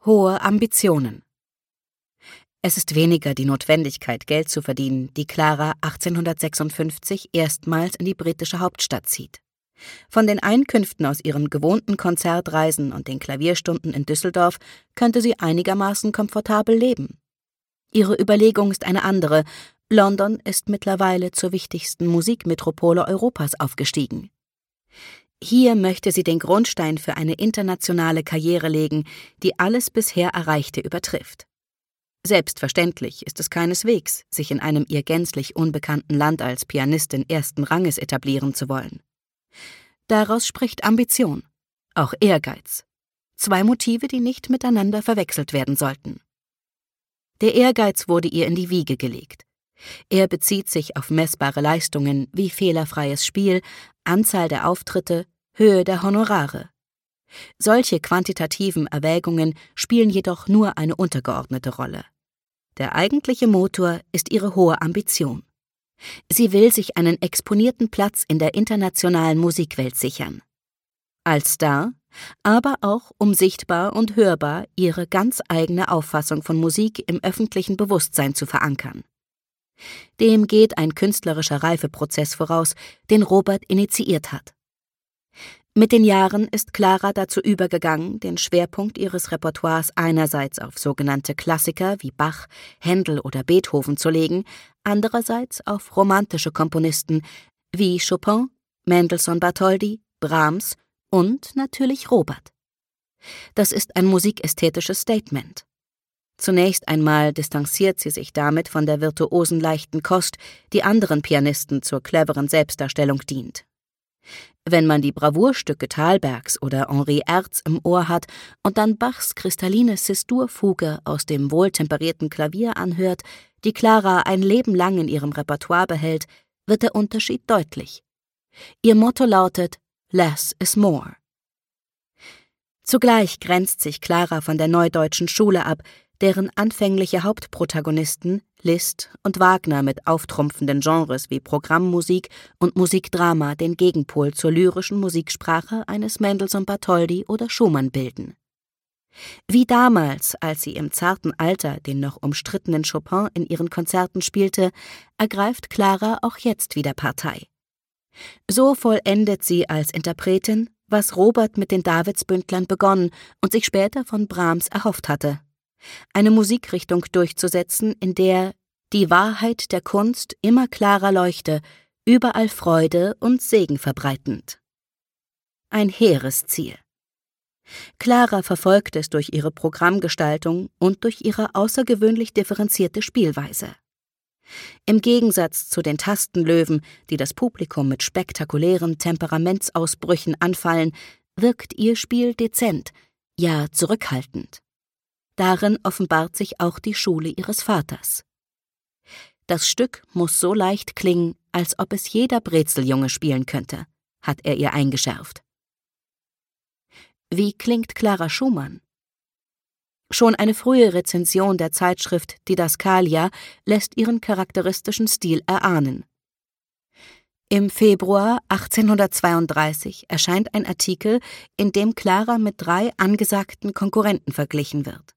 Hohe Ambitionen. Es ist weniger die Notwendigkeit, Geld zu verdienen, die Clara 1856 erstmals in die britische Hauptstadt zieht. Von den Einkünften aus ihren gewohnten Konzertreisen und den Klavierstunden in Düsseldorf könnte sie einigermaßen komfortabel leben. Ihre Überlegung ist eine andere. London ist mittlerweile zur wichtigsten Musikmetropole Europas aufgestiegen. Hier möchte sie den Grundstein für eine internationale Karriere legen, die alles bisher Erreichte übertrifft. Selbstverständlich ist es keineswegs, sich in einem ihr gänzlich unbekannten Land als Pianistin ersten Ranges etablieren zu wollen. Daraus spricht Ambition, auch Ehrgeiz. Zwei Motive, die nicht miteinander verwechselt werden sollten. Der Ehrgeiz wurde ihr in die Wiege gelegt. Er bezieht sich auf messbare Leistungen wie fehlerfreies Spiel, Anzahl der Auftritte, Höhe der Honorare. Solche quantitativen Erwägungen spielen jedoch nur eine untergeordnete Rolle. Der eigentliche Motor ist ihre hohe Ambition. Sie will sich einen exponierten Platz in der internationalen Musikwelt sichern. Als Star, aber auch um sichtbar und hörbar ihre ganz eigene Auffassung von Musik im öffentlichen Bewusstsein zu verankern. Dem geht ein künstlerischer Reifeprozess voraus, den Robert initiiert hat. Mit den Jahren ist Clara dazu übergegangen, den Schwerpunkt ihres Repertoires einerseits auf sogenannte Klassiker wie Bach, Händel oder Beethoven zu legen, andererseits auf romantische Komponisten wie Chopin, Mendelssohn-Bartholdy, Brahms und natürlich Robert. Das ist ein musikästhetisches Statement. Zunächst einmal distanziert sie sich damit von der virtuosen leichten Kost, die anderen Pianisten zur cleveren Selbstdarstellung dient. Wenn man die Bravourstücke Thalbergs oder Henri Erz im Ohr hat und dann Bachs kristalline Cis-Dur-Fuge aus dem wohltemperierten Klavier anhört, die Clara ein Leben lang in ihrem Repertoire behält, wird der Unterschied deutlich. Ihr Motto lautet »Less is more«. Zugleich grenzt sich Clara von der Neudeutschen Schule ab, deren anfängliche Hauptprotagonisten Liszt und Wagner mit auftrumpfenden Genres wie Programmmusik und Musikdrama den Gegenpol zur lyrischen Musiksprache eines Mendelssohn-Bartholdy oder Schumann bilden. Wie damals, als sie im zarten Alter den noch umstrittenen Chopin in ihren Konzerten spielte, ergreift Clara auch jetzt wieder Partei. So vollendet sie als Interpretin, was Robert mit den Davidsbündlern begonnen und sich später von Brahms erhofft hatte: eine Musikrichtung durchzusetzen, in der die Wahrheit der Kunst immer klarer leuchte, überall Freude und Segen verbreitend. Ein hehres Ziel. Clara verfolgt es durch ihre Programmgestaltung und durch ihre außergewöhnlich differenzierte Spielweise. Im Gegensatz zu den Tastenlöwen, die das Publikum mit spektakulären Temperamentsausbrüchen anfallen, wirkt ihr Spiel dezent, ja zurückhaltend. Darin offenbart sich auch die Schule ihres Vaters. Das Stück muss so leicht klingen, als ob es jeder Brezeljunge spielen könnte, hat er ihr eingeschärft. Wie klingt Clara Schumann? Schon eine frühe Rezension der Zeitschrift Didaskalia lässt ihren charakteristischen Stil erahnen. Im Februar 1832 erscheint ein Artikel, in dem Clara mit 3 angesagten Konkurrenten verglichen wird.